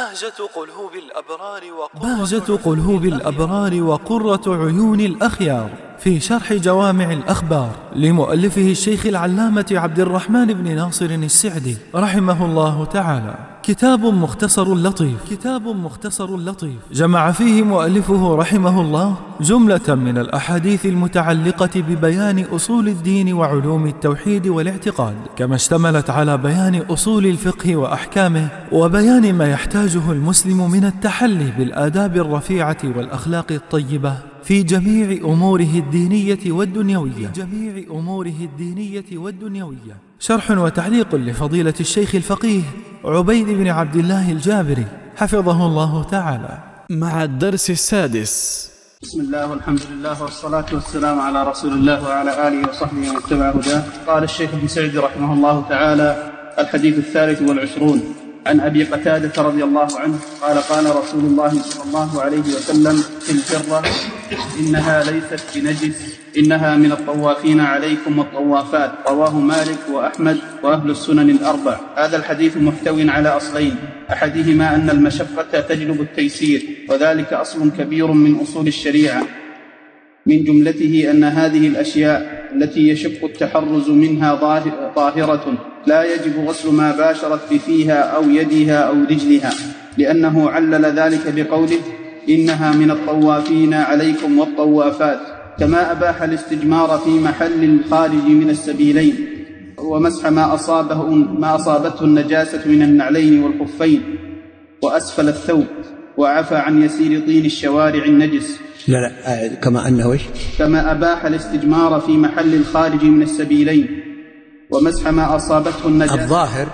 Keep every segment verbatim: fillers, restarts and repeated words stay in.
بهجة قلوب الأبرار بهجة قلوب الأبرار وقرة عيون الأخيار في شرح جوامع الأخبار لمؤلفه الشيخ العلامة عبد الرحمن بن ناصر السعدي رحمه الله تعالى. كتاب مختصر لطيف كتاب مختصر لطيف جمع فيه مؤلفه رحمه الله جملة من الأحاديث المتعلقة ببيان أصول الدين وعلوم التوحيد والاعتقاد، كما اشتملت على بيان أصول الفقه وأحكامه وبيان ما يحتاجه المسلم من التحلي بالآداب الرفيعة والأخلاق الطيبة في جميع أموره الدينية والدنيوية في جميع أموره الدينية والدنيوية. شرح وتعليق لفضيلة الشيخ الفقيه عبيد بن عبد الله الجابري حفظه الله تعالى، مع الدرس السادس. بسم الله والحمد لله والصلاة والسلام على رسول الله وعلى آله وصحبه ومن اتبع هداه. قال الشيخ ابن سعدي رحمه الله تعالى: الحديث الثالث والعشرون عن أبي قتادة رضي الله عنه قال: قال رسول الله صلى الله عليه وسلم: في الفرة إنها ليست بنجس، إنها من الطوافين عليكم والطوافات. رواه مالك وأحمد وأهل السنن الأربع. هذا الحديث محتو على أصلين، أحدهما أن المشقة تجلب التيسير، وذلك أصل كبير من أصول الشريعة، من جملته أن هذه الأشياء التي يشق التحرز منها طاهرة لا يجب غسل ما باشرت بفيها أو يدها أو رجلها، لأنه علل ذلك بقوله: إنها من الطوافين عليكم والطوافات، كما أباح الاستجمار في محل الخارج من السبيلين، ومسح ما أصابه ما أصابته النجاسة من النعلين والخفين وأسفل الثوب، وعفى عن يسير طين الشوارع النجس. لا لا كما أنه إيش؟ كما أباح الاستجمار في محل الخارج من السبيلين ومسح ما أصابته النجاسة. الظاهر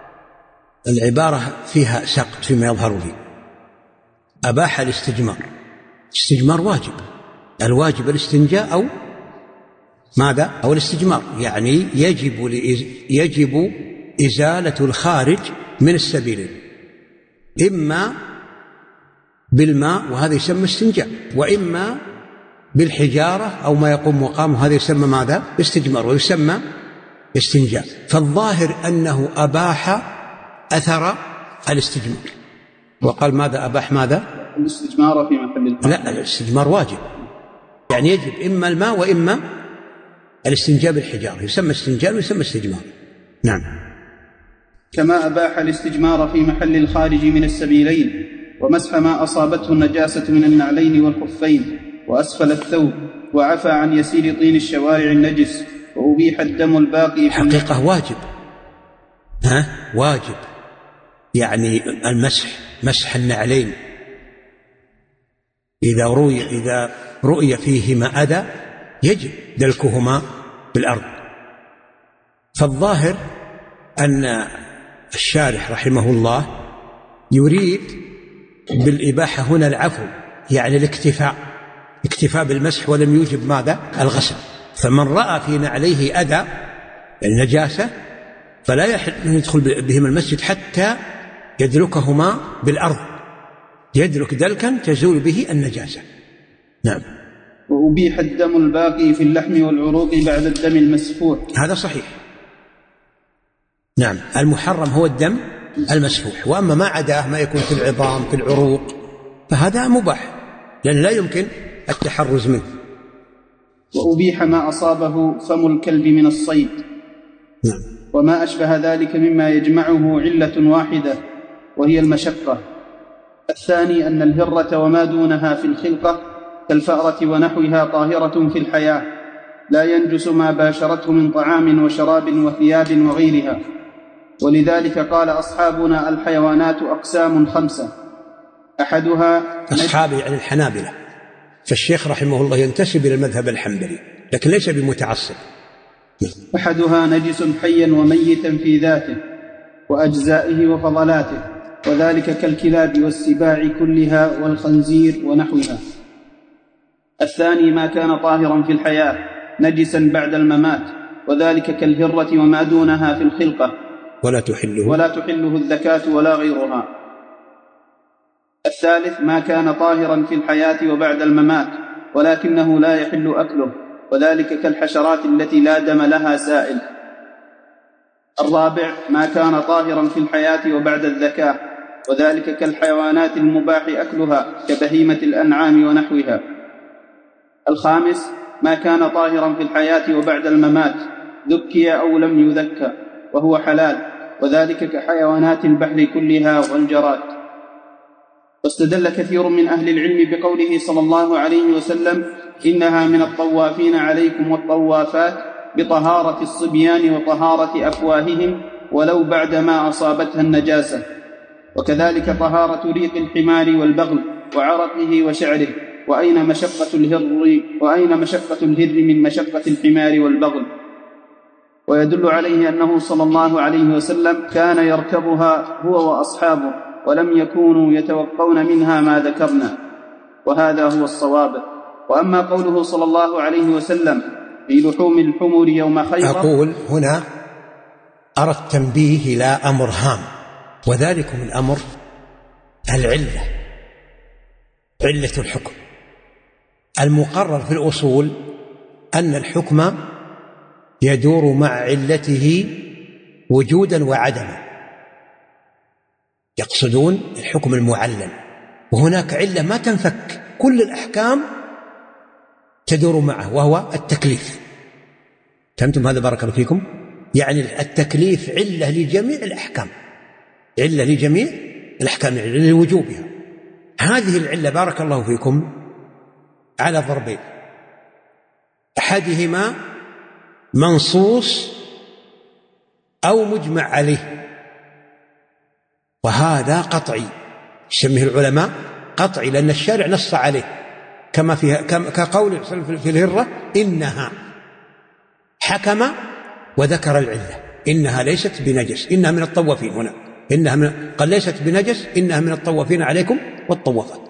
العبارة فيها سقط فيما يظهر لي. أباح الاستجمار، الاستجمار واجب، الواجب الاستنجاء أو ماذا؟ أو الاستجمار، يعني يجب يجب إزالة الخارج من السبيلين، إما بالماء وهذا يسمى استنجاء، وإما بالحجارة أو ما يقوم مقامه، هذا يسمى ماذا؟ استجمار ويسمى استنجاء. فالظاهر أنه أباح أثر الاستجمار، وقال ماذا؟ أباح ماذا؟ الاستجمار في محل الخارج. لا، الاستجمار واجب، يعني يجب إما الماء وإما الاستنجاء بالحجارة، يسمى استنجاء ويسمى استجمار. نعم. كما أباح الاستجمار في محل الخارج من السبيلين ومسح ما أصابته النجاسة من النعلين والخفين وأسفل الثوب، وعفى عن يسير طين الشوارع النجس، وأبيح الدم الباقي. حقيقة واجب، ها واجب، يعني المسح، مسح النعلين إذا رؤي إذا رؤي فيهما أذى يجب دلكهما بالأرض. فالظاهر أن الشارح رحمه الله يريد بالإباحة هنا العفو، يعني الاكتفاء، اكتفاء بالمسح ولم يوجب ماذا؟ الغسل. فمن رأى في نعليه أذى النجاسة فلا يحل أن يدخل بهما المسجد حتى يدلكهما بالأرض، يدلك دلكا تزول به النجاسة. نعم. وأبيح الدم الباقي في اللحم والعروق بعد الدم المسفوح. هذا صحيح. نعم، المحرم هو الدم المسفوح، وأما ما عداه ما يكون في العظام في العروق فهذا مباح، لأن لا يمكن التحرز منه. وأبيح ما أصابه فم الكلب من الصيد. نعم. وما أشبه ذلك مما يجمعه علة واحدة وهي المشقة. الثاني أن الهرة وما دونها في الخلقة كالفأرة ونحوها طاهرة في الحياة، لا ينجس ما باشرته من طعام وشراب وثياب وغيرها. ولذلك قال أصحابنا: الحيوانات أقسام خمسة، أحدها أصحاب يعني الحنابلة. فالشيخ رحمه الله ينتسب إلى المذهب الحنبلي لكن ليس بمتعصب. أحدها نجس حيا وميتا في ذاته وأجزائه وفضلاته، وذلك كالكلاب والسباع كلها والخنزير ونحوها. الثاني ما كان طاهرا في الحياة نجسا بعد الممات، وذلك كالهرة وما دونها في الخلقة، ولا تحله ولا تحله الزكاة ولا غيرها. الثالث ما كان طاهرا في الحياة وبعد الممات ولكنه لا يحل أكله، وذلك كالحشرات التي لا دم لها سائل. الرابع ما كان طاهرا في الحياة وبعد الذكاة، وذلك كالحيوانات المباح أكلها كبهيمة الأنعام ونحوها. الخامس ما كان طاهرا في الحياة وبعد الممات ذكي أو لم يذكى وهو حلال، وذلك كحيوانات البحر كلها والجراد. واستدل كثير من أهل العلم بقوله صلى الله عليه وسلم إنها من الطوافين عليكم والطوافات بطهارة الصبيان وطهارة أفواههم ولو بعدما أصابتها النجاسة، وكذلك طهارة ريق الحمار والبغل وعرقه وشعره، وأين مشقة الهر وأين مشقة الهر من مشقة الحمار والبغل. ويدل عليه أنه صلى الله عليه وسلم كان يركبها هو وأصحابه ولم يكونوا يتوقون منها ما ذكرنا، وهذا هو الصواب. وأما قوله صلى الله عليه وسلم في لحوم الحمر يوم خيبر، أقول هنا أرى التنبيه إلى أمر هام، وذلك من أمر العلة، علة الحكم. المقرر في الأصول أن الحكم يدور مع علته وجودا وعدما، يقصدون الحكم المعلل، وهناك علة ما تنفك، كل الأحكام تدور معه وهو التكليف. فهمتم هذا؟ بارك الله فيكم. يعني التكليف علة لجميع الأحكام، علة لجميع الأحكام، علة لوجوبها. هذه العلة بارك الله فيكم على ضربين، أحدهما منصوص أو مجمع عليه، وهذا قطعي، يسميه العلماء قطعي، لأن الشارع نص عليه، كما في كقول في الهرة إنها حكم وذكر العلة، إنها ليست بنجس، إنها من الطوافين. هنا إنها من قال ليست بنجس، إنها من الطوافين عليكم والطوافات.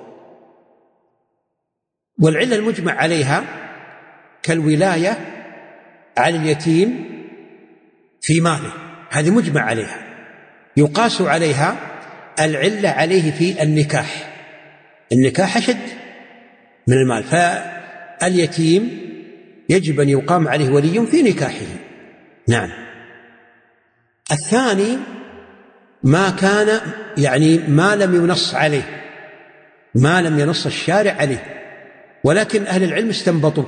والعلة المجمع عليها كالولاية على اليتيم في ماله، هذه مجمع عليها، يقاس عليها العلة عليه في النكاح، النكاح أشد من المال، فاليتيم يجب أن يقام عليه ولي في نكاحه. نعم. الثاني ما كان يعني ما لم ينص عليه، ما لم ينص الشارع عليه، ولكن أهل العلم استنبطوا،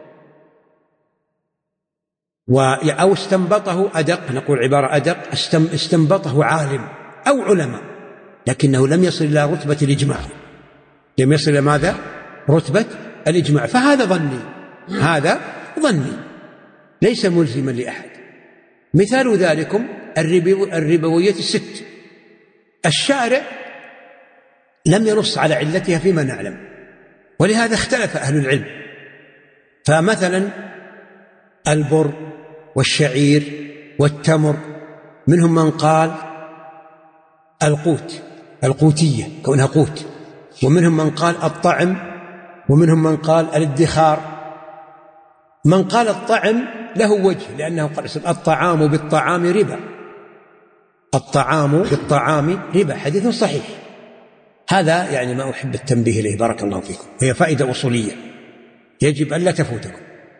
أو استنبطه أدق، نقول عبارة أدق، استنبطه عالم أو علماء، لكنه لم يصل إلى رتبة الإجماع، لم يصل إلى ماذا؟ رتبة الإجماع. فهذا ظني، هذا ظني ليس ملزما لأحد. مثال ذلكم الربوية الست، الشارع لم ينص على علتها فيما نعلم، ولهذا اختلف أهل العلم. فمثلا البر والشعير والتمر، منهم من قال القوت، القوتية كونها قوت، ومنهم من قال الطعم، ومنهم من قال الادخار. من قال الطعم له وجه، لأنه قال الطعام بالطعام ربا، الطعام بالطعام ربا، حديث صحيح. هذا يعني ما أحب التنبيه إليه، بارك الله فيكم، هي فائدة أصولية يجب أن لا تفوتكم.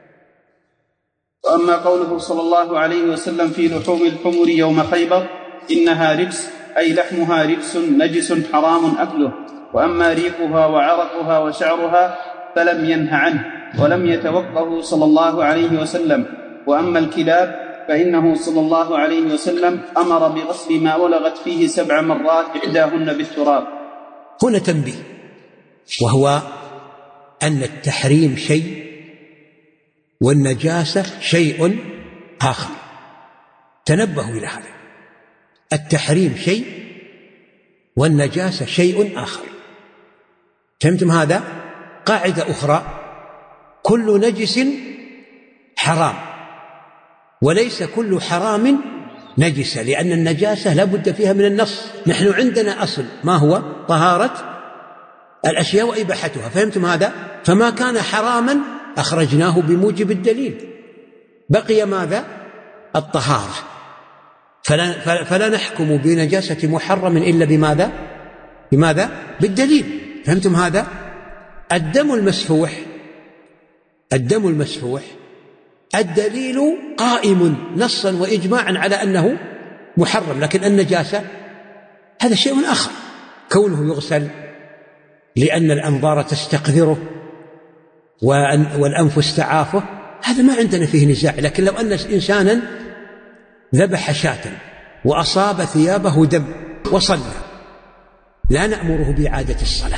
وأما قوله صلى الله عليه وسلم في لحوم الحمر يوم خيبر إنها رجس، أي لحمها رجس نجس حرام أكله، وأما ريقها وعرقها وشعرها فلم ينه عنه ولم يتوقه صلى الله عليه وسلم. وأما الكلاب فإنه صلى الله عليه وسلم أمر بغسل ما ولغت فيه سبع مرات إحداهن بالتراب. هنا تنبيه، وهو أن التحريم شيء والنجاسة شيء آخر، تنبهوا إلى هذا، التحريم شيء والنجاسة شيء آخر. فهمتم هذا؟ قاعدة أخرى، كل نجس حرام، وليس كل حرام نجسة، لأن النجاسة لا بد فيها من النص. نحن عندنا أصل ما هو طهارة الأشياء وإباحتها، فهمتم هذا؟ فما كان حراما أخرجناه بموجب الدليل، بقي ماذا؟ الطهارة. فلا, فلا نحكم بنجاسة محرم إلا بماذا؟ بماذا؟ بالدليل. فهمتم هذا؟ الدم المسفوح، الدم المسفوح الدليل قائم نصا وإجماعا على أنه محرم، لكن النجاسة هذا شيء آخر، كونه يغسل لأن الأنظار تستقذره والأنفس تعافه، هذا ما عندنا فيه نزاع. لكن لو أن إنسانا ذبح شاة وأصاب ثيابه دم وصلى، لا نأمره بإعادة الصلاة.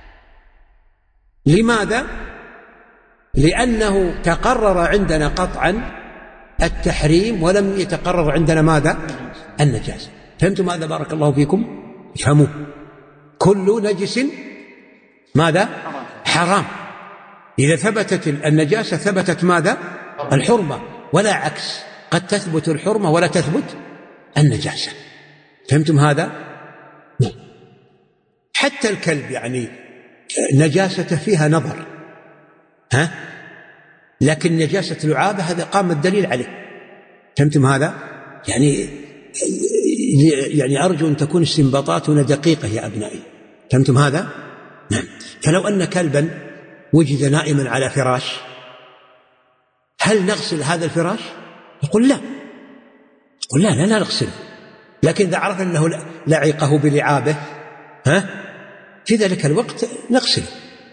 لماذا؟ لأنه تقرر عندنا قطعا التحريم ولم يتقرر عندنا ماذا؟ النجاسة. فهمتم ماذا؟ بارك الله فيكم. افهموا، كل نجس ماذا؟ حرام. إذا ثبتت النجاسة ثبتت ماذا؟ الحرمة، ولا عكس، قد تثبت الحرمة ولا تثبت النجاسة. فهمتم هذا؟ حتى الكلب يعني نجاسته فيها نظر، ها؟ لكن نجاسة لعابة هذا قام الدليل عليه. فهمتم هذا؟ يعني يعني أرجو أن تكون استنباطاتنا دقيقة يا أبنائي. فهمتم هذا؟ نعم. فلو أن كلبا وجد نائما على فراش، هل نغسل هذا الفراش؟ يقول لا، يقول لا لا لا نغسله. لكن إذا عرف أنه لعقه بلعابه، ها، في ذلك الوقت نغسله.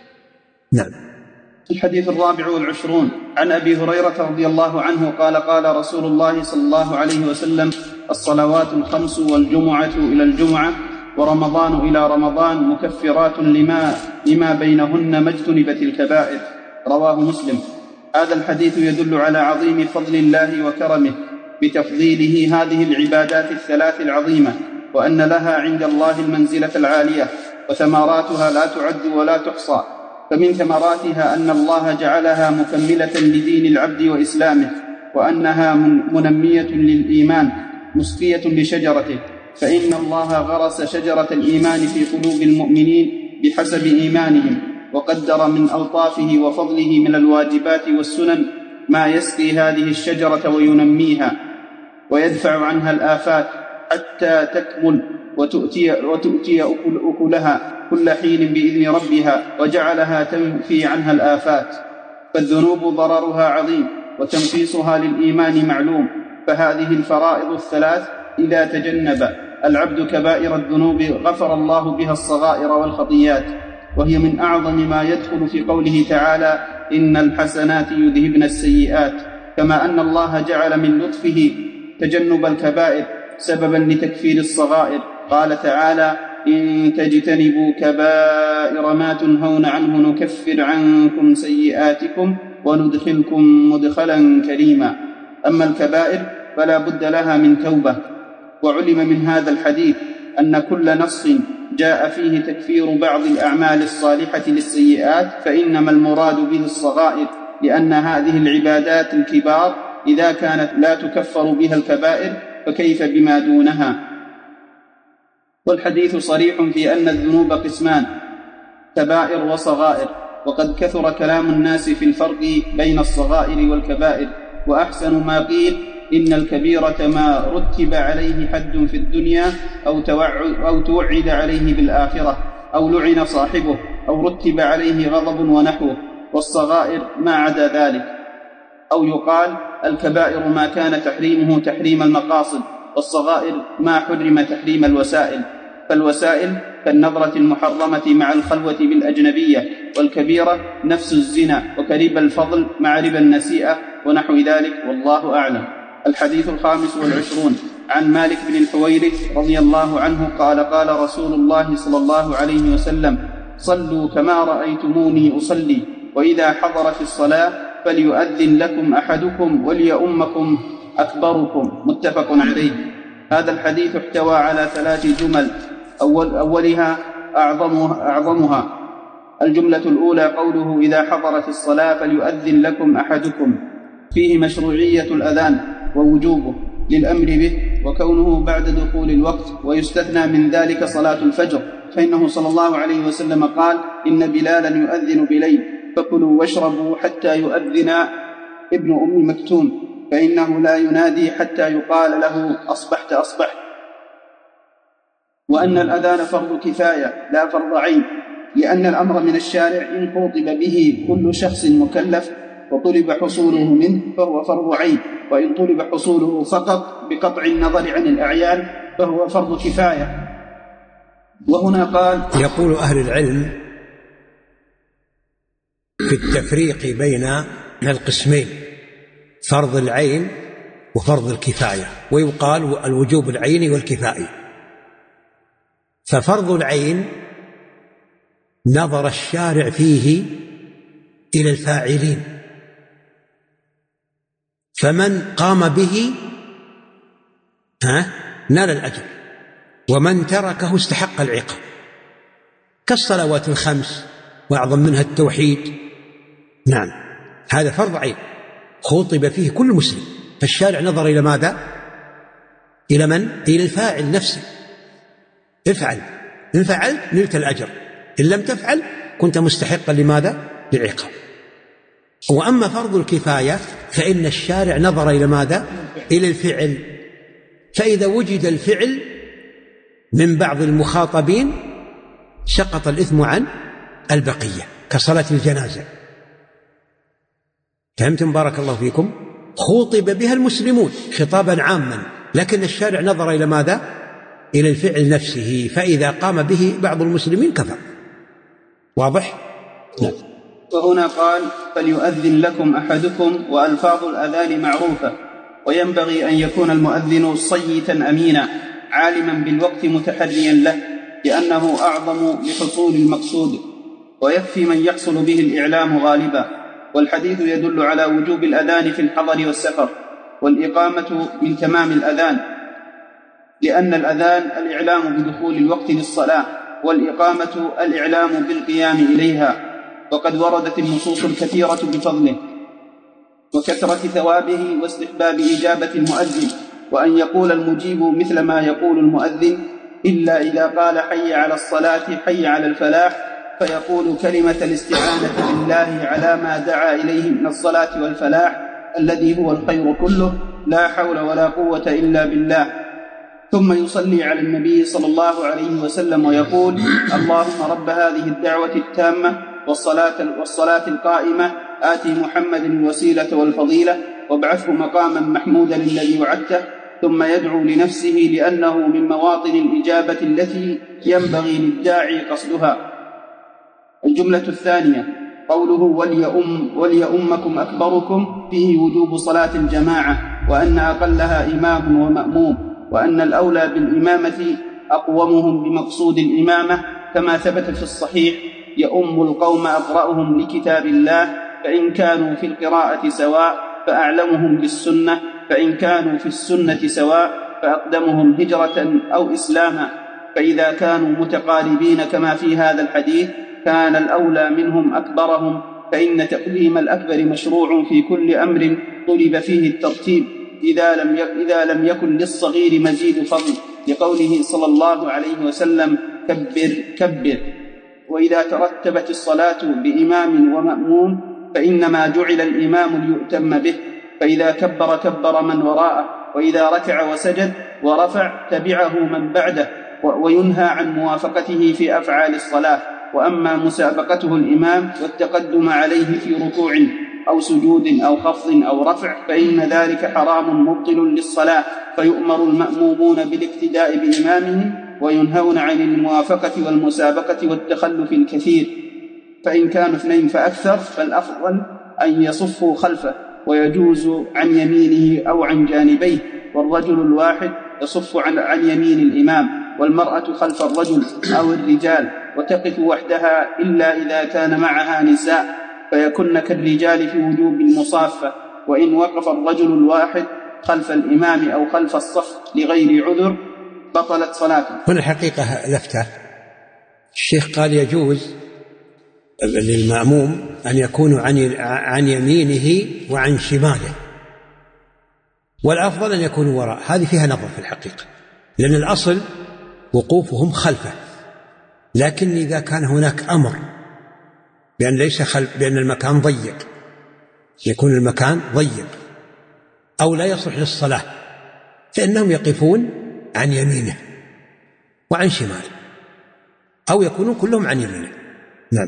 نعم. الحديث الرابع والعشرون عن أبي هريرة رضي الله عنه قال قال رسول الله صلى الله عليه وسلم: الصلوات الخمس والجمعة إلى الجمعة ورمضان إلى رمضان مكفرات لما, لما بينهن ما اجتنبت الكبائر. رواه مسلم. هذا الحديث يدل على عظيم فضل الله وكرمه بتفضيله هذه العبادات الثلاث العظيمة، وأن لها عند الله المنزلة العالية، وثمراتها لا تعد ولا تحصى. فمن ثمراتها أن الله جعلها مكملة لدين العبد وإسلامه، وأنها منمية للإيمان مسقية لشجرته، فإن الله غرس شجرة الإيمان في قلوب المؤمنين بحسب إيمانهم، وقدر من ألطافه وفضله من الواجبات والسنن ما يسقي هذه الشجرة وينميها ويدفع عنها الآفات حتى تكمل وتؤتي, وتؤتي أكلها كل حين بإذن ربها، وجعلها تنفي عنها الآفات. فالذنوب ضررها عظيم وتنقيصها للإيمان معلوم. فهذه الفرائض الثلاث إذا تجنب العبد كبائر الذنوب غفر الله بها الصغائر والخطيات، وهي من أعظم ما يدخل في قوله تعالى: إن الحسنات يذهبن السيئات. كما أن الله جعل من لطفه تجنب الكبائر سببا لتكفير الصغائر. قال تعالى: إن تجتنبوا كبائر ما تنهون عنه نكفر عنكم سيئاتكم وندخلكم مدخلا كريما. أما الكبائر فلا بد لها من توبة. وعلم من هذا الحديث أن كل نص جاء فيه تكفير بعض الأعمال الصالحة للسيئات فإنما المراد به الصغائر، لأن هذه العبادات الكبار إذا كانت لا تكفر بها الكبائر فكيف بما دونها. والحديث صريح في أن الذنوب قسمان: كبائر وصغائر. وقد كثر كلام الناس في الفرق بين الصغائر والكبائر، وأحسن ما قيل إن الكبيرة ما رتب عليه حد في الدنيا أو, أو توعد عليه بالآخرة أو لعن صاحبه أو رتب عليه غضب ونحوه، والصغائر ما عدا ذلك. أو يقال الكبائر ما كان تحريمه تحريم المقاصد، والصغائر ما حرم تحريم الوسائل. فالوسائل كالنظرة المحرمة مع الخلوة بالأجنبية، والكبيرة نفس الزنا وكريب الفضل مع ربا النسيئة ونحو ذلك، والله أعلم. الحديث الخامس والعشرون عن مالك بن الحويرث رضي الله عنه قال قال رسول الله صلى الله عليه وسلم: صلوا كما رأيتموني أصلي، وإذا حضرت الصلاة فليؤذن لكم أحدكم وليؤمكم أكبركم. متفق عليه. هذا الحديث احتوى على ثلاث جمل، أول أولها أعظمها, أعظمها الجملة الأولى قوله: إذا حضرت الصلاة فليؤذن لكم أحدكم، فيه مشروعية الأذان ووجوبه للأمر به وكونه بعد دخول الوقت، ويستثنى من ذلك صلاة الفجر، فإنه صلى الله عليه وسلم قال: إن بلالا يؤذن بليل فكلوا واشربوا حتى يؤذن ابن أم مكتوم، فإنه لا ينادي حتى يقال له أصبحت أصبحت. وأن الأذان فرض كفاية لا فرض عين، لأن الأمر من الشارع إن خطب به كل شخص مكلف وطلب حصوله منه فهو فرض عين، وإن طلب حصوله فقط بقطع النظر عن الأعيان فهو فرض كفاية. وهنا قال: يقول أهل العلم في التفريق بين القسمين، فرض العين وفرض الكفاية، ويقال الوجوب العيني والكفائي. ففرض العين نظر الشارع فيه إلى الفاعلين، فمن قام به ها نال الأجر، ومن تركه استحق العقاب، كالصلوات الخمس وأعظم منها التوحيد. نعم، هذا فرض عين خطب فيه كل مسلم، فالشارع نظر إلى ماذا؟ إلى من؟ إلى الفاعل نفسه. افعل، إن فعلت نلت الأجر، إن لم تفعل كنت مستحقا لماذا؟ للعقاب. وأما فرض الكفاية فإن الشارع نظر إلى ماذا؟ إلى الفعل، فإذا وجد الفعل من بعض المخاطبين سقط الإثم عن البقية، كصلاة الجنازة. فهمتم بارك الله فيكم؟ خوطب بها المسلمون خطابا عاما، لكن الشارع نظر إلى ماذا؟ إلى الفعل نفسه، فإذا قام به بعض المسلمين كفر. واضح؟ نعم. وهنا قال: فليؤذن لكم أحدكم، وألفاظ الأذان معروفة، وينبغي أن يكون المؤذن صيتا أمينا عالما بالوقت متحريا له، لأنه أعظم لحصول المقصود، ويكفي من يحصل به الإعلام غالبا. والحديث يدل على وجوب الأذان في الحضر والسفر، والإقامة من تمام الأذان، لأن الأذان الإعلام بدخول الوقت للصلاة، والإقامة الإعلام بالقيام إليها. وقد وردت النصوص الكثيرة بفضله وكثرة ثوابه واستحباب إجابة المؤذن، وأن يقول المجيب مثل ما يقول المؤذن، إلا إذا قال حي على الصلاة حي على الفلاح، فيقول كلمة الاستعانة بالله على ما دعا إليه من الصلاة والفلاح الذي هو الخير كله، لا حول ولا قوة إلا بالله. ثم يصلي على النبي صلى الله عليه وسلم ويقول: اللهم رب هذه الدعوة التامة والصلاة, والصلاة القائمة، آتي محمد الوسيلة والفضيلة، وابعثه مقاما محمودا الذي وعدته. ثم يدعو لنفسه، لأنه من مواطن الإجابة التي ينبغي للداعي قصدها. الجملة الثانية قوله: وليؤم وليؤمكم أكبركم، فيه وجوب صلاة الجماعة، وأن أقلها إمام ومأموم، وأن الأولى بالإمامة أقومهم بمقصود الإمامة، كما ثبت في الصحيح: يؤم القوم أقرأهم لكتاب الله، فإن كانوا في القراءة سواء فأعلمهم بالسنة، فإن كانوا في السنة سواء فأقدمهم هجرة أو إسلاما. فإذا كانوا متقاربين كما في هذا الحديث كان الأولى منهم أكبرهم، فإن تقديم الأكبر مشروع في كل أمر طلب فيه الترتيب، إذا لم إذا لم يكن للصغير مزيد فضل، لقوله صلى الله عليه وسلم: كبر كبر. وإذا ترتبت الصلاة بإمام ومأموم فإنما جعل الإمام ليؤتم به، فإذا كبر كبر من وراءه، وإذا ركع وسجد ورفع تبعه من بعده، وينهى عن موافقته في أفعال الصلاة. وأما مسابقته الإمام والتقدم عليه في ركوع أو سجود أو خفض أو رفع فإن ذلك حرام مبطل للصلاة، فيؤمر المأمومون بالاقتداء بإمامهم، وينهون عن الموافقة والمسابقة والتخلف الكثير. فإن كانوا اثنين فأكثر فالأفضل أن يصفوا خلفه، ويجوز عن يمينه أو عن جانبيه، والرجل الواحد يصف عن, عن يمين الإمام، والمرأة خلف الرجل أو الرجال، وتقف وحدها إلا إذا كان معها نساء، فيكن كالرجال في وجوب المصافة. وإن وقف الرجل الواحد خلف الإمام أو خلف الصف لغير عذر بطلت صلاته. هنا الحقيقة لفتة، الشيخ قال يجوز للمأموم أن يكون عن عن يمينه وعن شماله، والأفضل أن يكونوا وراء. هذه فيها نظر في الحقيقة، لأن الأصل وقوفهم خلفه، لكن إذا كان هناك أمر بأن ليس خلف، بأن المكان ضيق، يكون المكان ضيق أو لا يصلح للصلاة، فإنهم يقفون عن يمينه وعن شماله، أو يكونون كلهم عن يمينه. نعم.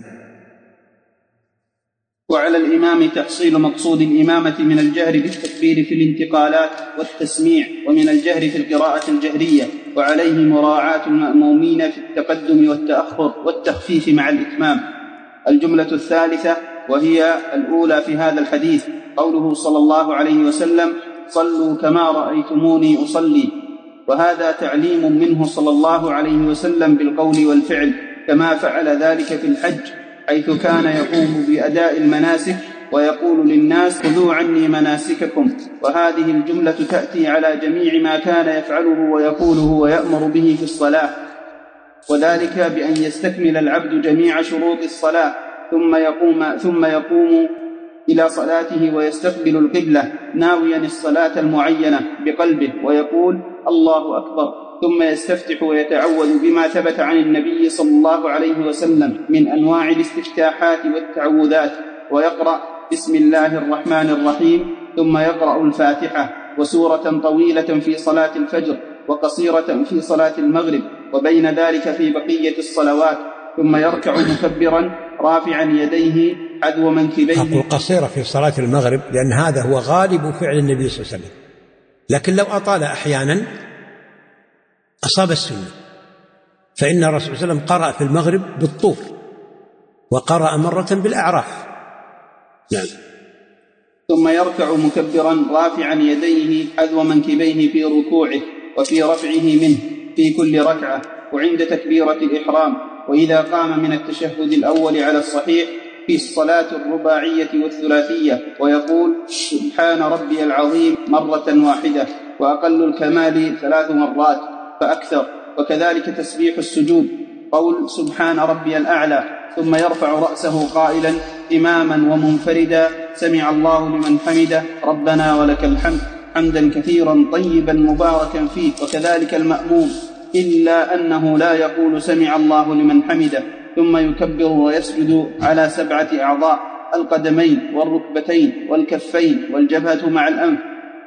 وعلى الإمام تحصيل مقصود الإمامة من الجهر بالتكبير في الانتقالات والتسميع، ومن الجهر في القراءة الجهرية، وعليه مراعاة المأمومين في التقدم والتأخر والتخفيف مع الإتمام. الجملة الثالثة وهي الأولى في هذا الحديث قوله صلى الله عليه وسلم: صلوا كما رأيتموني أصلي، وهذا تعليم منه صلى الله عليه وسلم بالقول والفعل، كما فعل ذلك في الحج، حيث كان يقوم بأداء المناسك ويقول للناس: خذوا عني مناسككم. وهذه الجملة تأتي على جميع ما كان يفعله ويقوله ويأمر به في الصلاة، وذلك بأن يستكمل العبد جميع شروط الصلاة ثم يقوم, ثم يقوم إلى صلاته ويستقبل القبلة ناويا الصلاة المعينة بقلبه ويقول: الله أكبر، ثم يستفتح ويتعوذ بما ثبت عن النبي صلى الله عليه وسلم من أنواع الاستفتاحات والتعوذات، ويقرأ بسم الله الرحمن الرحيم، ثم يقرأ الفاتحة وسورة طويلة في صلاة الفجر وقصيرة في صلاة المغرب، وبين ذلك في بقية الصلوات، ثم يركع مكبرا رافعا يديه حذو منكبيه. أقول قصيرة في صلاة المغرب لأن هذا هو غالب فعل النبي صلى الله عليه وسلم، لكن لو أطال أحيانا أصاب السنة، فإن الرسول صلى الله عليه وسلم قرأ في المغرب بالطور وقرأ مرة بالأعراف. نعم. ثم يركع مكبرا رافعا يديه حذو منكبيه في ركوعه وفي رفعه منه في كل ركعة وعند تكبيرة الإحرام، وإذا قام من التشهد الأول على الصحيح في الصلاة الرباعية والثلاثية ويقول: سبحان ربي العظيم مرة واحدة، وأقل الكمال ثلاث مرات فأكثر. وكذلك تسبيح السجود قول: سبحان ربي الأعلى، ثم يرفع رأسه قائلا إماما ومنفردا: سمع الله لمن حمده ربنا ولك الحمد، حمدا كثيرا طيبا مباركا فيه. وكذلك المأموم، إلا أنه لا يقول سمع الله لمن حمده، ثم يكبر ويسجد على سبعة أعضاء: القدمين والركبتين والكفين والجبهة مع الأنف،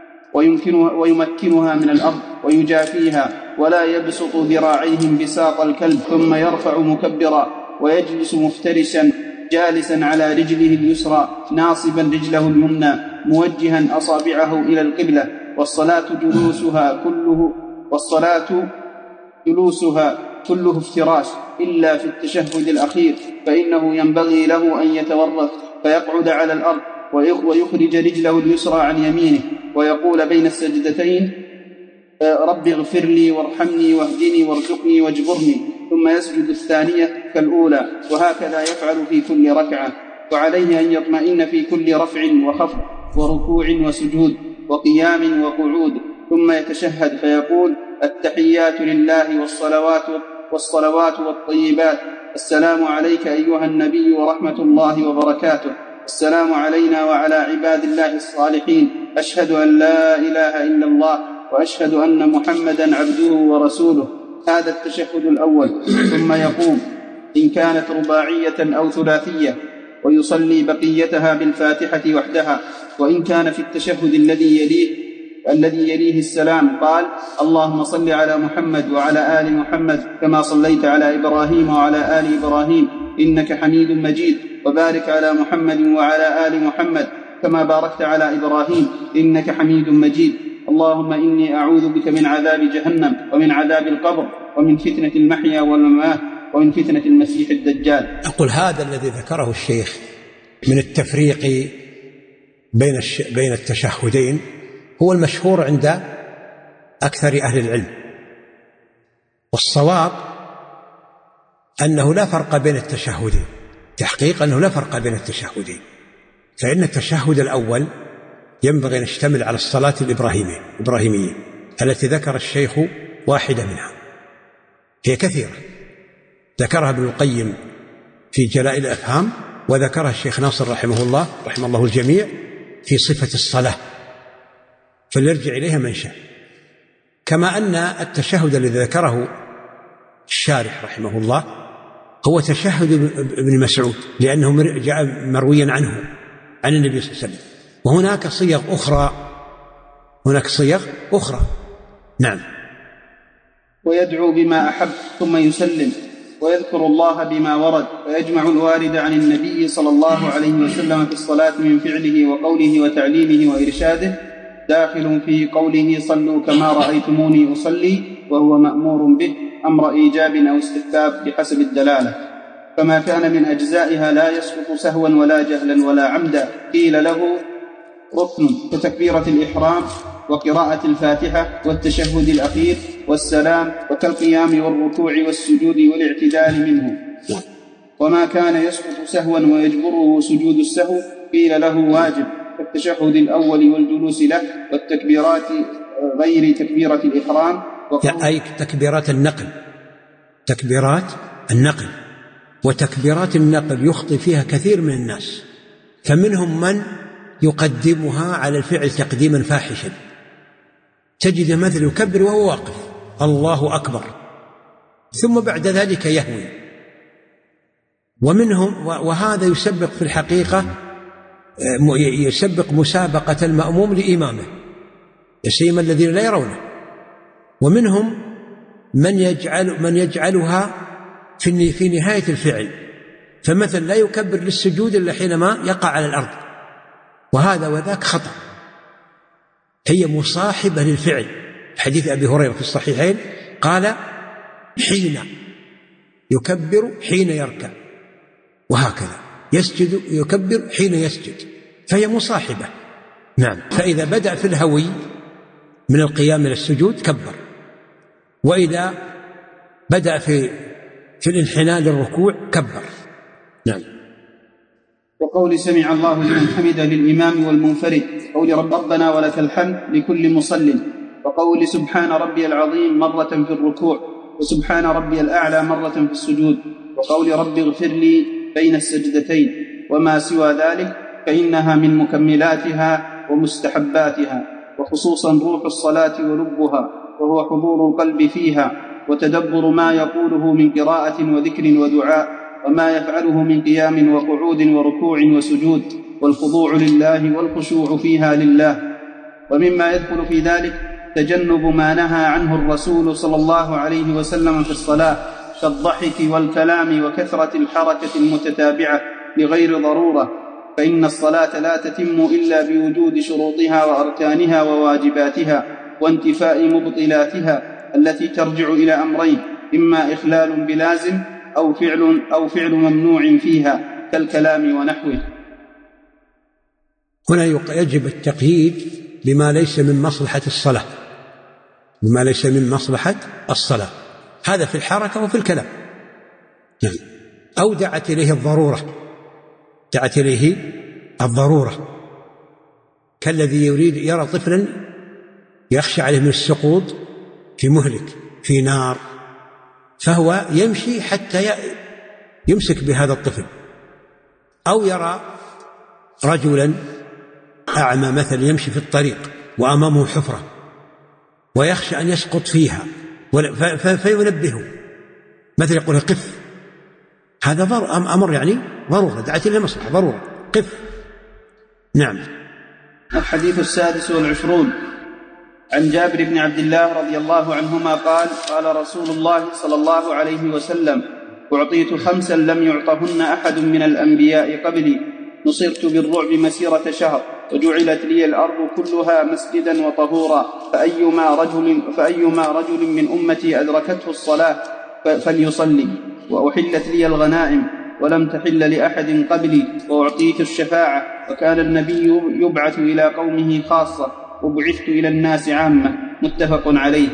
ويمكنها من الأرض ويجافيها، ولا يبسط ذراعيهم بساط الكلب. ثم يرفع مكبرا ويجلس مفترشا جالسا على رجله اليسرى ناصبا رجله اليمنى موجها أصابعه إلى القبلة. والصلاة جلوسها كله والصلاة جلوسها كله افتراش إلا في التشهد الأخير، فإنه ينبغي له أن يتورط فيقعد على الأرض ويخرج رجله اليسرى عن يمينه ويقول بين السجدتين: رب اغفر لي وارحمني واهدني وارزقني واجبرني، ثم يسجد الثانية كالأولى، وهكذا يفعل في كل ركعة. وعليه أن يطمئن في كل رفع وخفض وركوع وسجود وقيام وقعود، ثم يتشهد فيقول: التحيات لله والصلوات والصلوات والطيبات، السلام عليك أيها النبي ورحمة الله وبركاته، السلام علينا وعلى عباد الله الصالحين، أشهد أن لا إله إلا الله وأشهد أن محمدا عبده ورسوله. هذا التشهد الأول. ثم يقوم إن كانت رباعية أو ثلاثية ويصلي بقيتها بالفاتحة وحدها، وإن كان في التشهد الذي يليه الذي يليه السلام قال: اللهم صل على محمد وعلى آل محمد كما صليت على إبراهيم وعلى آل إبراهيم إنك حميد مجيد، وبارك على محمد وعلى آل محمد كما باركت على إبراهيم إنك حميد مجيد. اللهم إني أعوذ بك من عذاب جهنم ومن عذاب القبر ومن فتنة المحيا والممات ومن فتنة المسيح الدجال. أقول هذا الذي ذكره الشيخ من التفريق بين الش... بين التشهدين هو المشهور عند أكثر أهل العلم، والصواب أنه لا فرق بين التشهدين، تحقيق أنه لا فرق بين التشهدين، فإن التشهد الأول ينبغي أن يشتمل على الصلاة الإبراهيمية الإبراهيمية التي ذكر الشيخ واحدة منها، هي كثيرة، ذكرها ابن القيم في جلاء الأفهام، وذكرها الشيخ ناصر رحمه الله رحمه الله الجميع في صفة الصلاة، فليرجع إليها من شاء. كما أن التشهد الذي ذكره الشارح رحمه الله هو تشهد ابن مسعود، لأنه جاء مرويا عنه عن النبي صلى الله عليه وسلم، وهناك صيغ أخرى هناك صيغ أخرى نعم. ويدعو بما أحب ثم يسلم ويذكر الله بما ورد، ويجمع الوارد عن النبي صلى الله عليه وسلم في الصلاة من فعله وقوله وتعليمه وإرشاده، داخل في قوله صلوا كما رأيتموني أصلي، وهو مأمور به أمر إيجاب أو استحباب بحسب الدلالة. فما كان من أجزائها لا يسقط سهوا ولا جهلا ولا عمدا قيل له ركن كتكبيرة الإحرام وقراءة الفاتحة والتشهد الأخير والسلام وكالقيام والركوع والسجود والاعتدال منه. وما كان يسقط سهوا ويجبره سجود السهو قيل له واجب كالتشهد الأول والجلوس له والتكبيرات غير تكبيرة الإحرام أي تكبيرات النقل تكبيرات النقل وتكبيرات النقل يخطئ فيها كثير من الناس، فمنهم من يقدمها على الفعل تقديما فاحشا، تجد مثل يكبر وهو واقف الله أكبر ثم بعد ذلك يهوي، ومنهم وهذا يسبق في الحقيقة يسبق مسابقة المأموم لإمامه سيما الذين لا يرونه. ومنهم من يجعل من يجعلها في في نهاية الفعل، فمثلا لا يكبر للسجود إلا حينما يقع على الأرض، وهذا وذاك خطأ، هي مصاحبة للفعل. حديث أبي هريرة في الصحيحين قال حين يكبر حين يركع، وهكذا يسجد يكبر حين يسجد، فهي مصاحبة. نعم. فإذا بدأ في الهوي من القيام إلى السجود كبر، وإذا بدأ في في الانحناء للركوع كبر. نعم. وقول سمع الله لمن حمده للإمام والمنفرد، قول ربنا ولك الحمد لكل مصل، وقول سبحان ربي العظيم مرة في الركوع، وسبحان ربي الأعلى مرة في السجود، وقول ربي اغفر لي بين السجدتين. وما سوى ذلك فإنها من مكملاتها ومستحباتها، وخصوصا روح الصلاة ولبها، وهو حضور القلب فيها وتدبر ما يقوله من قراءة وذكر ودعاء، وما يفعله من قيام وقعود وركوع وسجود، والخضوع لله والخشوع فيها لله. ومما يدخل في ذلك تجنب ما نهى عنه الرسول صلى الله عليه وسلم في الصلاة كالضحك والكلام وكثرة الحركة المتتابعة لغير ضرورة، فإن الصلاة لا تتم إلا بوجود شروطها وأركانها وواجباتها وانتفاء مبطلاتها التي ترجع إلى أمرين: إما إخلال بلازم أو فعل, أو فعل ممنوع فيها كالكلام ونحوه. هنا يجب التقييد بما ليس من مصلحة الصلاة، بما ليس من مصلحة الصلاة، هذا في الحركة وفي الكلام. يعني أو دعت إليه الضرورة، دعت إليه الضرورة، كالذي يريد يرى طفلا يخشى عليه من السقوط في مهلك في نار، فهو يمشي حتى يمسك بهذا الطفل، أو يرى رجلا أعمى مثلا يمشي في الطريق وأمامه حفرة ويخشى أن يسقط فيها فينبهه، مثل يقول قف، هذا أمر يعني ضرورة، دعت إلى مصلحة ضرورة، قف. نعم. الحديث السادس والعشرون عن جابر بن عبد الله رضي الله عنهما قال: قال رسول الله صلى الله عليه وسلم: أعطيت خمسا لم يعطهن أحد من الأنبياء قبلي، نصرت بالرعب مسيرة شهر، وجعلت لي الأرض كلها مسجدا وطهورا، فأيما رجل, فأيما رجل من أمتي أدركته الصلاة فليصلي، وأحلت لي الغنائم ولم تحل لأحد قبلي، وأعطيت الشفاعة، وكان النبي يبعث إلى قومه خاصة، وبعثت إلى الناس عامة. متفق عليه.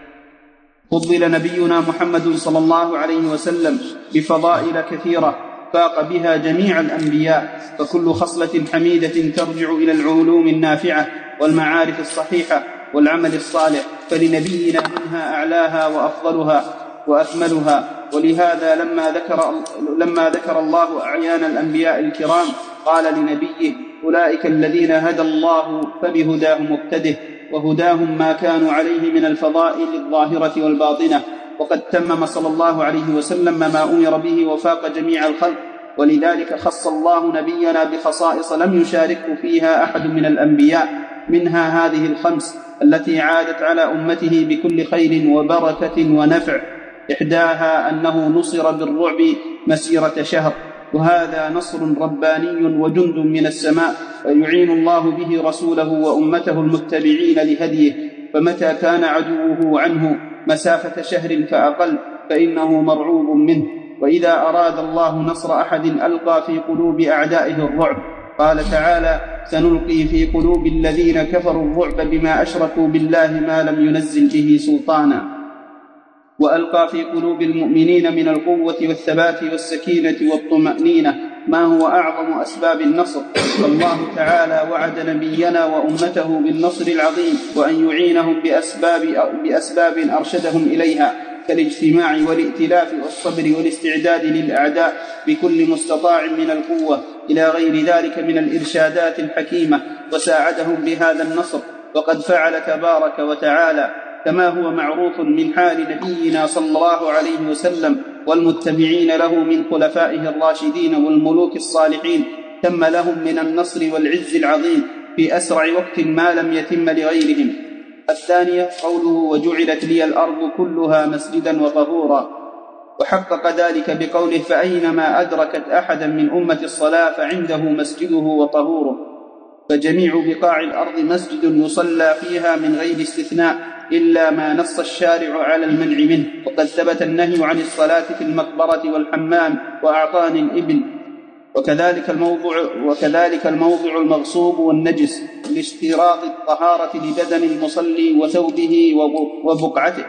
فضل نبينا محمد صلى الله عليه وسلم بفضائل كثيرة فاق بها جميع الأنبياء، فكل خصلة حميدة ترجع إلى العلوم النافعة والمعارف الصحيحة والعمل الصالح، فلنبينا منها أعلاها وأفضلها وأكملها. ولهذا لما ذكر, لما ذكر الله أعيان الأنبياء الكرام قال لنبيه: أولئك الذين هدى الله فبهداهم مقتده، وهداهم ما كانوا عليه من الفضائل الظاهرة والباطنة. وقد تمم صلى الله عليه وسلم ما أمر به وفاق جميع الخلق، ولذلك خص الله نبينا بخصائص لم يشاركه فيها أحد من الأنبياء، منها هذه الخمس التي عادت على أمته بكل خير وبركة ونفع. إحداها أنه نصر بالرعب مسيرة شهر، وهذا نصر رباني وجند من السماء، ويعين الله به رسوله وأمته المتبعين لهديه، فمتى كان عدوه عنه مسافة شهر فأقل فإنه مرعوب منه. وإذا أراد الله نصر أحد ألقى في قلوب أعدائه الرعب. قال تعالى: سنلقي في قلوب الذين كفروا الرعب بما أشركوا بالله ما لم ينزل به سلطانا. وألقى في قلوب المؤمنين من القوة والثبات والسكينة والطمأنينة ما هو أعظم أسباب النصر. فالله تعالى وعد نبينا وأمته بالنصر العظيم، وأن يعينهم بأسباب, بأسباب أرشدهم إليها، كالاجتماع والائتلاف والصبر والاستعداد للأعداء بكل مستطاع من القوة إلى غير ذلك من الإرشادات الحكيمة، وساعدهم بهذا النصر. وقد فعل تبارك وتعالى كما هو معروف من حال نبينا صلى الله عليه وسلم والمتبعين له من خلفائه الراشدين والملوك الصالحين، تم لهم من النصر والعز العظيم في أسرع وقت ما لم يتم لغيرهم. الثانية قوله: وجعلت لي الأرض كلها مسجدا وطهورا. وحقق ذلك بقوله: فأينما أدركت أحدا من أمة الصلاة فعنده مسجده وطهوره. فجميع بقاع الأرض مسجد يصلى فيها من غير استثناء إلا ما نص الشارع على المنع منه. وقد ثبت النهي عن الصلاة في المقبرة والحمام وأعطان الإبل. وكذلك الموضع, وكذلك الموضع المغصوب والنجس لاشتراط الطهارة لبدن المصلي وثوبه وبقعته.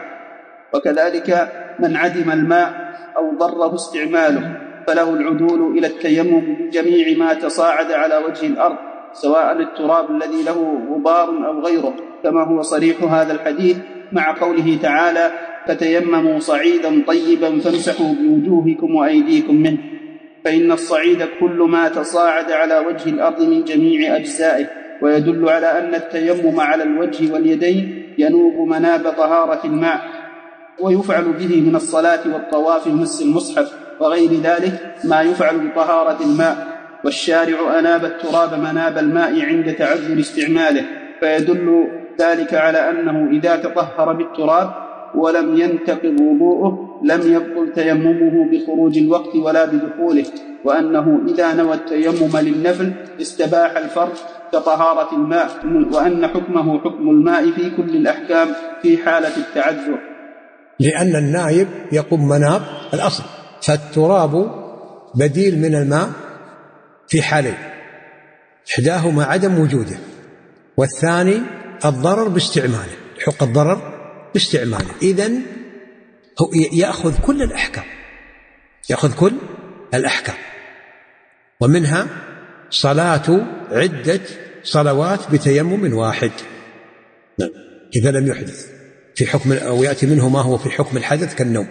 وكذلك من عدم الماء أو ضره استعماله فله العدول إلى التيمم بجميع ما تصاعد على وجه الأرض، سواء التراب الذي له غبار أو غيره، كما هو صريح هذا الحديث مع قوله تعالى: فتيمموا صعيدا طيبا فامسحوا بوجوهكم وأيديكم منه. فإن الصعيد كل ما تصاعد على وجه الأرض من جميع أجزائه، ويدل على أن التيمم على الوجه واليدين ينوب مناب طهارة الماء، ويفعل به من الصلاة والطواف ومس المصحف وغير ذلك ما يفعل بطهارة الماء. والشارع أناب التراب مناب الماء عند تعذر استعماله، فيدل ذلك على أنه إذا تطهر بالتراب ولم ينتقض وضوءه لم يبطل تيممه بخروج الوقت ولا بدخوله، وأنه إذا نوى التيمم للنفل استباح الفرض كطهارة الماء، وأن حكمه حكم الماء في كل الأحكام في حالة التعذر، لأن النائب يقوم مناب الأصل. فالتراب بديل من الماء في حالين: إحداهما عدم وجوده، والثاني الضرر باستعماله، حق الضرر باستعماله. إذن هو يأخذ كل الأحكام، يأخذ كل الأحكام، ومنها صلاة عدة صلوات بتيمم واحد إذا لم يحدث في حكم، أو يأتي منه ما هو في حكم الحدث كالنوم.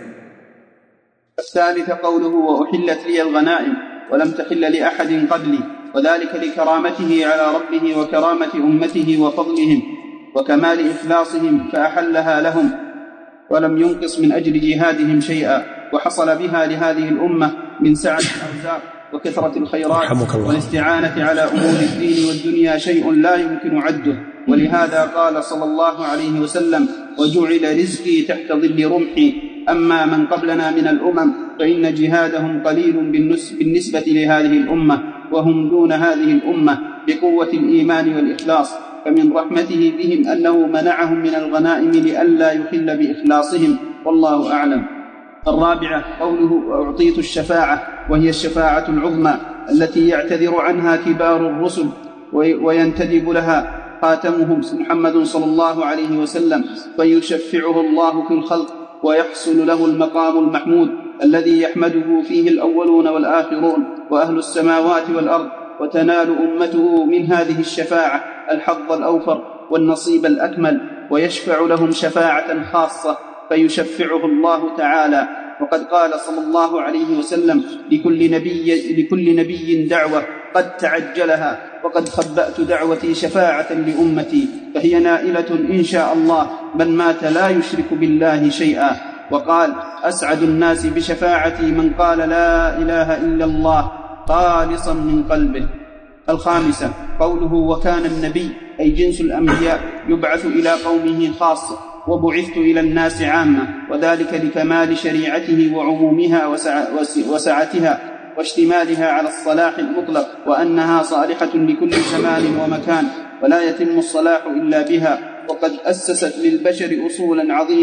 الثالث قوله: وأحلت لي الغنائم ولم تحل لأحد قبلي، وذلك لكرامته على ربه وكرامة أمته وفضلهم وكمال إخلاصهم، فأحلها لهم ولم ينقص من أجل جهادهم شيئا. وحصل بها لهذه الأمة من سعة الأرزاق وكثرة الخيرات والاستعانة على أمور الدين والدنيا شيء لا يمكن عده. ولهذا قال صلى الله عليه وسلم: وجعل رزقي تحت ظل رمحي. أما من قبلنا من الأمم فإن جهادهم قليل بالنسبة لهذه الأمة، وهم دون هذه الأمة بقوة الإيمان والإخلاص. فمن رحمته بهم أنه منعهم من الغنائم لئلا يخل بإخلاصهم، والله أعلم. الرابعة قوله: أعطيت الشفاعة، وهي الشفاعة العظمى التي يعتذر عنها كبار الرسل وينتدب لها خاتمهم محمد صلى الله عليه وسلم، فيشفعه الله في الخلق ويحصل له المقام المحمود الذي يحمده فيه الأولون والآخرون وأهل السماوات والأرض، وتنال أمته من هذه الشفاعة الحظ الأوفر والنصيب الأكمل، ويشفع لهم شفاعة خاصة فيشفعه الله تعالى. وقد قال صلى الله عليه وسلم: لكل نبي, لكل نبي دعوة قد تعجلها، وقد خبأت دعوتي شفاعة لأمتي، فهي نائلة إن شاء الله من مات لا يشرك بالله شيئا. وقال: أسعد الناس بشفاعتي من قال لا إله إلا الله خالصا من قلبه. الخامسة قوله: وكان النبي أي جنس الأنبياء يبعث إلى قومه خاصة، وبعثت إلى الناس عامة، وذلك لكمال شريعته وعمومها وسعتها واشتمالها على الصلاح المطلق، وأنها صالحة لكل زمان ومكان، ولا يتم الصلاح إلا بها. وقد أسست للبشر أصولا عظيمة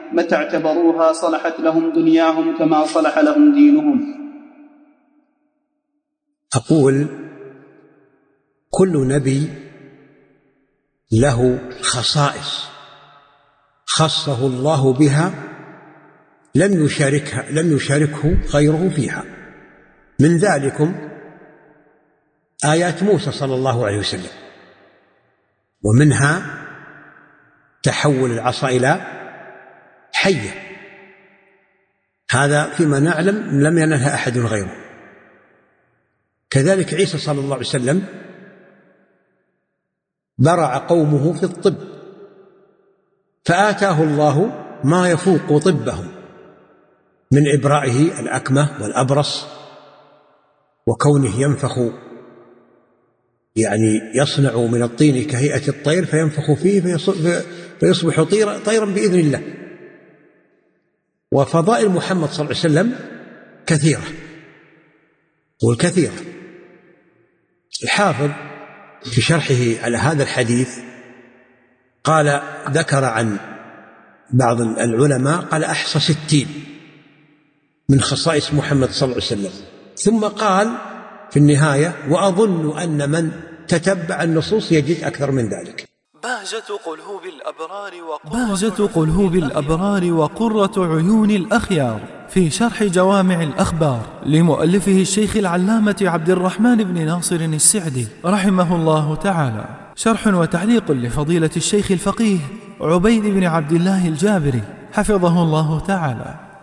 متى اعتبروها صلحت لهم دنياهم كما صلح لهم دينهم. أقول كل نبي له خصائص خصه الله بها لم يشاركها لم يشاركه غيره فيها. من ذلكم آيات موسى صلى الله عليه وسلم، ومنها تحول العصا إلى حية، هذا فيما نعلم لم ينلها أحد غيره. كذلك عيسى صلى الله عليه وسلم برع قومه في الطب فآتاه الله ما يفوق طبهم من إبرائه الأكمة والأبرص، وكونه ينفخ يعني يصنع من الطين كهيئة الطير فينفخ فيه فيصبح طيرا بإذن الله. وفضائل محمد صلى الله عليه وسلم كثيرة والكثيرة. الحافظ في شرحه على هذا الحديث قال ذكر عن بعض العلماء قال أحصى ستين من خصائص محمد صلى الله عليه وسلم، ثم قال في النهاية وأظن أن من تتبع النصوص يجد أكثر من ذلك. بهجة قلوب الأبرار بهجة قلوب الأبرار وقرة عيون الأخيار في شرح جوامع الأخبار لمؤلفه الشيخ العلامة عبد الرحمن بن ناصر السعدي رحمه الله تعالى، شرح وتعليق لفضيلة الشيخ الفقيه عبيد بن عبد الله الجابري حفظه الله تعالى.